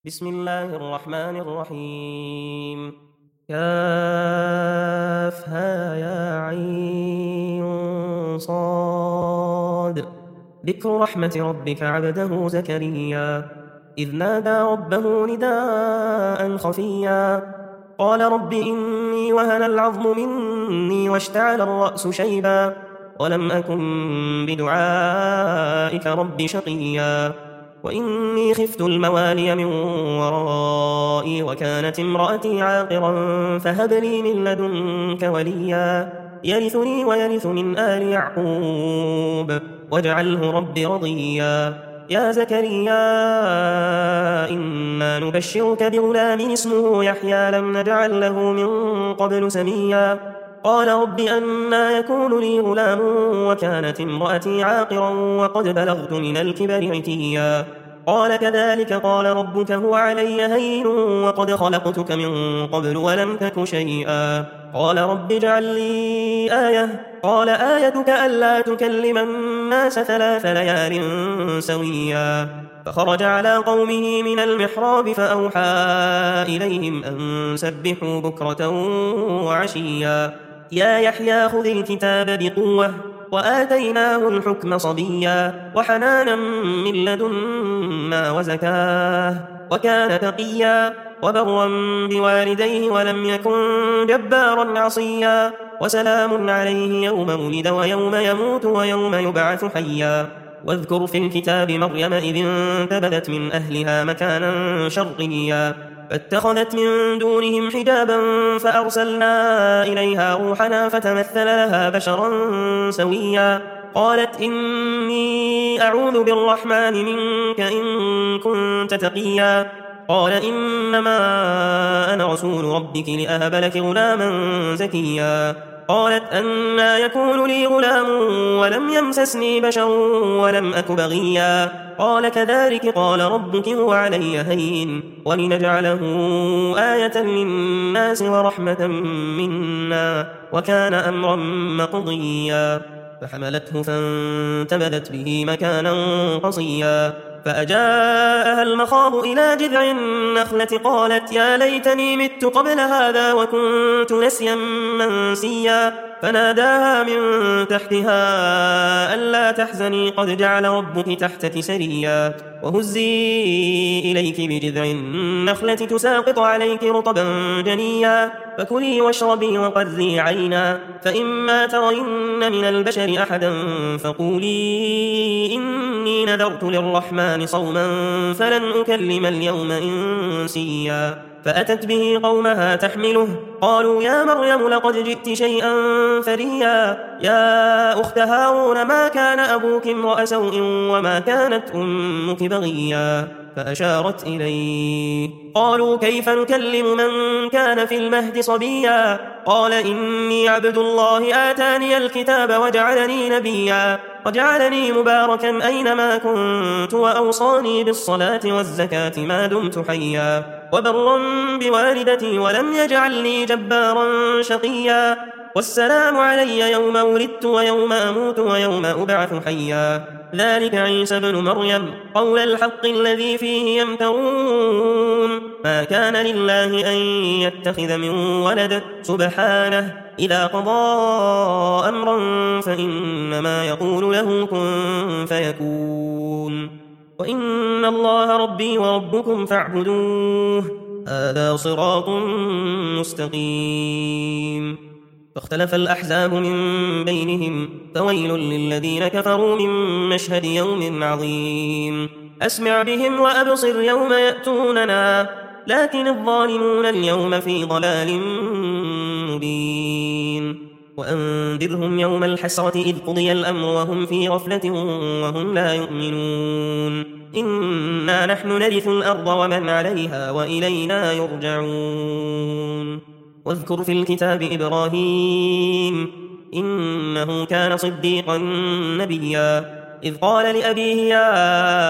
بسم الله الرحمن الرحيم. كافها يا عين صاد. ذكر رحمة ربك عبده زكريا إذ نادى ربه نداء خفيا قال رب إني وهن العظم مني واشتعل الرأس شيبا ولم أكن بدعائك رب شقيا وإني خفت الموالي من ورائي وكانت امرأتي عاقرا فهب لي من لدنك وليا يرثني ويرث من آل يعقوب واجعله رب رضيا يا زكريا إنا نبشرك بغلام اسمه يحيى لم نجعل له من قبل سميا قال رب أنى يكون لي غلام وكانت امرأتي عاقرا وقد بلغت من الكبر عتيا قال كذلك قال ربك هو علي هين وقد خلقتك من قبل ولم تك شيئا قال رب اجعل لي آية قال آيتك ألا تكلم الناس 3 ليال سويا فخرج على قومه من المحراب فأوحى إليهم أن سبحوا بكرة وعشيا يا يحيى خذ الكتاب بقوة وآتيناه الحكم صبيا وحنانا من لدنا وزكاه وكان تقيا وبرا بوالديه ولم يكن جبارا عصيا وسلام عليه يوم ولد ويوم يموت ويوم يبعث حيا واذكر في الكتاب مريم إذ انتبذت من أهلها مكانا شرقيا فاتخذت من دونهم حجابا فأرسلنا إليها روحنا فتمثل لها بشرا سويا قالت إني أعوذ بالرحمن منك إن كنت تقيا قال إنما أنا رسول ربك لأهب لك غلاما زكيا قالت أنى يكون لي غلام ولم يمسسني بشر ولم أك بغيا قال كذلك قال ربك هو علي هين ولنجعله آية للناس ورحمة منا وكان أمرا مقضيا فحملته فانتبذت به مكانا قصيا فأجاءها المخاض إلى جذع النخلة قالت يا ليتني مت قبل هذا وكنت نسيا منسيا فناداها من تحتها ألا تحزني قد جعل ربك تحتك سريا وهزي إليك بجذع النخلة تساقط عليك رطبا جنيا فكلي واشربي وقري عينا فإما ترين من البشر أحدا فقولي إني نذرت للرحمن صوما فلن أكلم اليوم إنسيا فأتت به قومها تحمله قالوا يا مريم لقد جئت شيئا فريا يا أخت هارون ما كان أبوك امرأ سوء وما كانت أمك بغيا فأشارت إليه قالوا كيف نكلم من كان في المهد صبيا قال إني عبد الله آتاني الكتاب وجعلني نبيا وجعلني مباركا أينما كنت وأوصاني بالصلاة والزكاة ما دمت حيا وبرا بوالدتي ولم يجعلني جبارا شقيا والسلام علي يوم ولدت ويوم أموت ويوم أبعث حيا ذلك عيسى بن مريم قول الحق الذي فيه يمترون ما كان لله أن يتخذ من ولد سبحانه إذا قضى أمرا فإنما يقول له كن فيكون وإن الله ربي وربكم فاعبدوه هذا صراط مستقيم فاختلف الأحزاب من بينهم فويل للذين كفروا من مشهد يوم عظيم أسمع بهم وأبصر يوم يأتوننا لكن الظالمون اليوم في ضلال مبين وأنذرهم يوم الحسرة إذ قضي الأمر وهم في غفلة وهم لا يؤمنون إنا نحن نرث الأرض ومن عليها وإلينا يرجعون واذكر في الكتاب إبراهيم إنه كان صديقا نبيا إذ قال لأبيه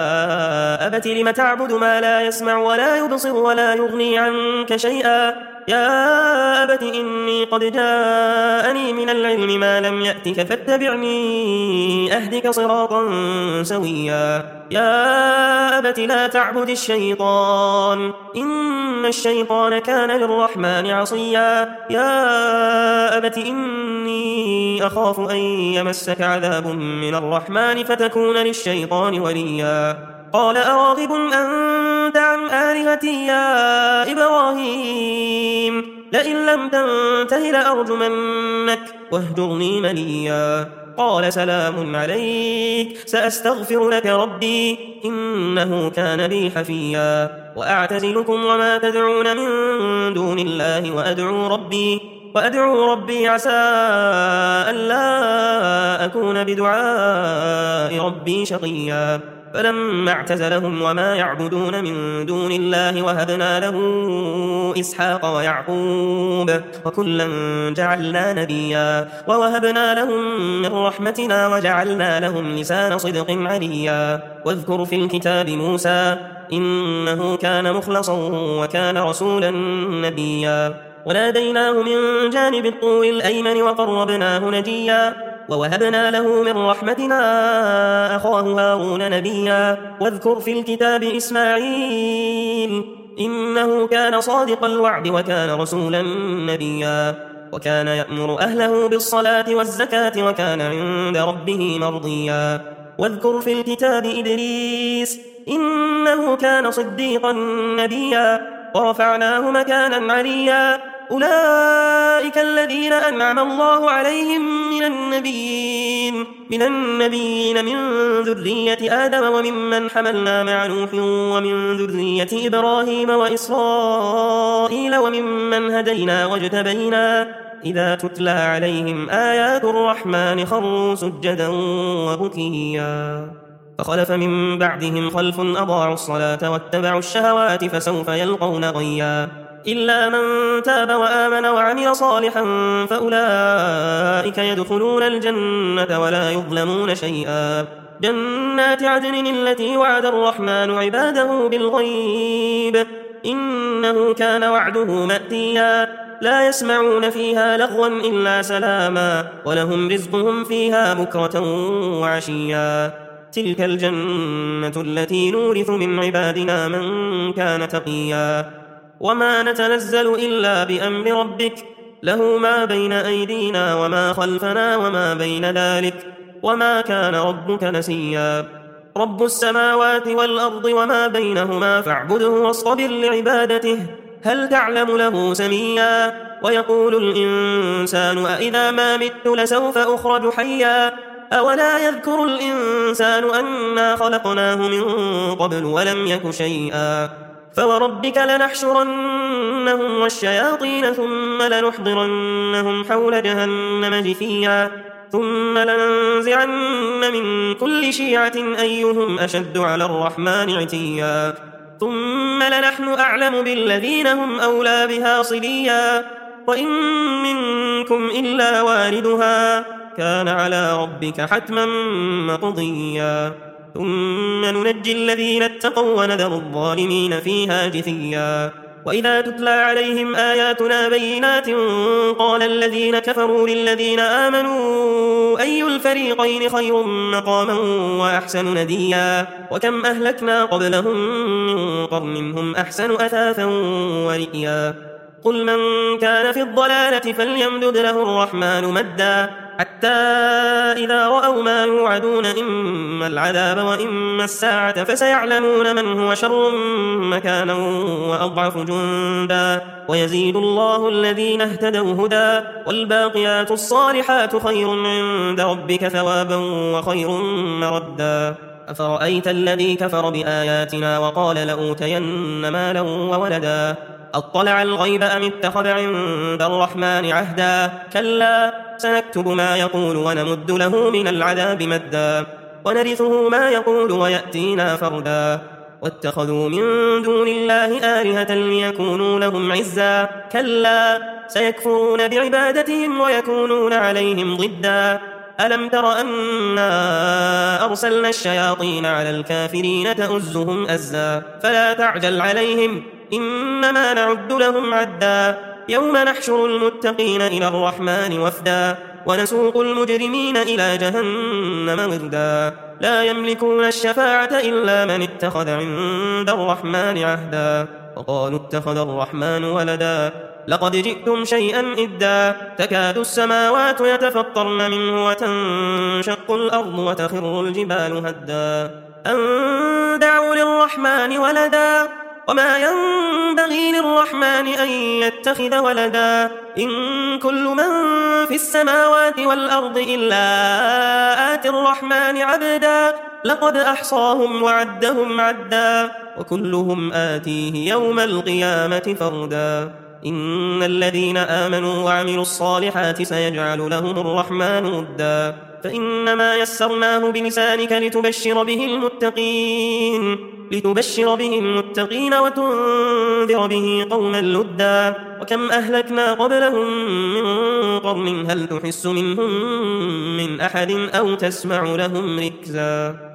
يا أبت لم تعبد ما لا يسمع ولا يبصر ولا يغني عنك شيئا يا أبت إني قد جاءني من العلم ما لم يأتك فاتبعني أهدك صراطا سويا يا أبت لا تعبد الشيطان إن الشيطان كان للرحمن عصيا يا أبت إني أخاف أن يمسك عذاب من الرحمن فتكون للشيطان وليا قال أراغب أنت عن آلهتي يا إبراهيم لئن لم تنته لأرجمنك واهجرني مليا قال سلام عليك سأستغفر لك ربي إنه كان بي حفيا وأعتزلكم وما تدعون من دون الله وأدعو ربي عسى ألا أكون بدعاء ربي شقيا فلما اعتزلهم وما يعبدون من دون الله وهبنا له إسحاق ويعقوب وكلا جعلنا نبيا ووهبنا لهم من رحمتنا وجعلنا لهم لسان صدق عليا واذكر في الكتاب موسى إنه كان مخلصا وكان رسولا نبيا وناديناه من جانب الطور الأيمن وقربناه نجيا ووهبنا له من رحمتنا أخاه هارون نبيا واذكر في الكتاب إسماعيل إنه كان صادق الوعد وكان رسولا نبيا وكان يأمر أهله بالصلاة والزكاة وكان عند ربه مرضيا واذكر في الكتاب إدريس إنه كان صديقا نبيا ورفعناه مكانا عليا أولئك الذين أنعم الله عليهم من النبيين من ذرية آدم وممن حملنا مع نوح ومن ذرية إبراهيم وإسرائيل وممن هدينا واجتبينا إذا تتلى عليهم آيات الرحمن خروا سجدا وبكيا فخلف من بعدهم خلف أضاعوا الصلاة واتبعوا الشهوات فسوف يلقون غيا إلا من تاب وآمن وعمل صالحا فأولئك يدخلون الجنة ولا يظلمون شيئا جنات عدن التي وعد الرحمن عباده بالغيب إنه كان وعده مأتيا لا يسمعون فيها لغوا إلا سلاما ولهم رزقهم فيها بكرة وعشيا تلك الجنة التي نورث من عبادنا من كان تقيا وما نتنزل إلا بأمر ربك له ما بين أيدينا وما خلفنا وما بين ذلك وما كان ربك نسيا رب السماوات والأرض وما بينهما فاعبده واصطبر لعبادته هل تعلم له سميا ويقول الإنسان أإذا ما مت لسوف أخرج حيا أولا يذكر الإنسان أنا خلقناه من قبل ولم يك شيئا فوربك لنحشرنهم والشياطين ثم لنحضرنهم حول جهنم جثيا ثم لننزعن من كل شيعة أيهم أشد على الرحمن عتيا ثم لنحن أعلم بالذين هم أولى بها صليا وإن منكم إلا واردها كان على ربك حتما مقضيا ثم ننجي الذين اتقوا ونذر الظالمين فيها جثيا وإذا تتلى عليهم آياتنا بينات قال الذين كفروا للذين آمنوا أي الفريقين خير مقاما وأحسن نديا وكم أهلكنا قبلهم من قرن هم أحسن أثاثا ورئيا قل من كان في الضلالة فليمدد له الرحمن مدا حتى إذا رأوا ما يوعدون إما العذاب وإما الساعة فسيعلمون من هو شر مكانا وأضعف جندا ويزيد الله الذين اهتدوا هدى والباقيات الصالحات خير عند ربك ثوابا وخير مردا أفرأيت الذي كفر بآياتنا وقال لأوتين مالا وولدا أطلع الغيب أم اتخذ عند الرحمن عهدا كلا سنكتب ما يقول ونمد له من العذاب مدا ونرثه ما يقول ويأتينا فردا واتخذوا من دون الله آلهة ليكونوا لهم عزا كلا سيكفرون بعبادتهم ويكونون عليهم ضدا ألم تر أنا أرسلنا الشياطين على الكافرين تؤزهم أزا فلا تعجل عليهم إنما نعد لهم عدا يوم نحشر المتقين إلى الرحمن وفدا ونسوق المجرمين إلى جهنم وردا لا يملكون الشفاعة إلا من اتخذ عند الرحمن عهدا وقالوا اتخذ الرحمن ولدا لقد جئتم شيئا إدا تكاد السماوات يتفطرن منه وتنشق الأرض وتخر الجبال هدا أن دعوا للرحمن ولدا وما ينبغي للرحمن أن يتخذ ولدا إن كل من في السماوات والأرض إلا آتي الرحمن عبدا لقد أحصاهم وعدهم عدا وكلهم آتيه يوم القيامة فردا إن الذين آمنوا وعملوا الصالحات سيجعل لهم الرحمن ودا فإنما يسرناه بلسانك لتبشر به المتقين وتنذر به قوما لدا وكم أهلكنا قبلهم من قرن هل تحس منهم من أحد أو تسمع لهم ركزا.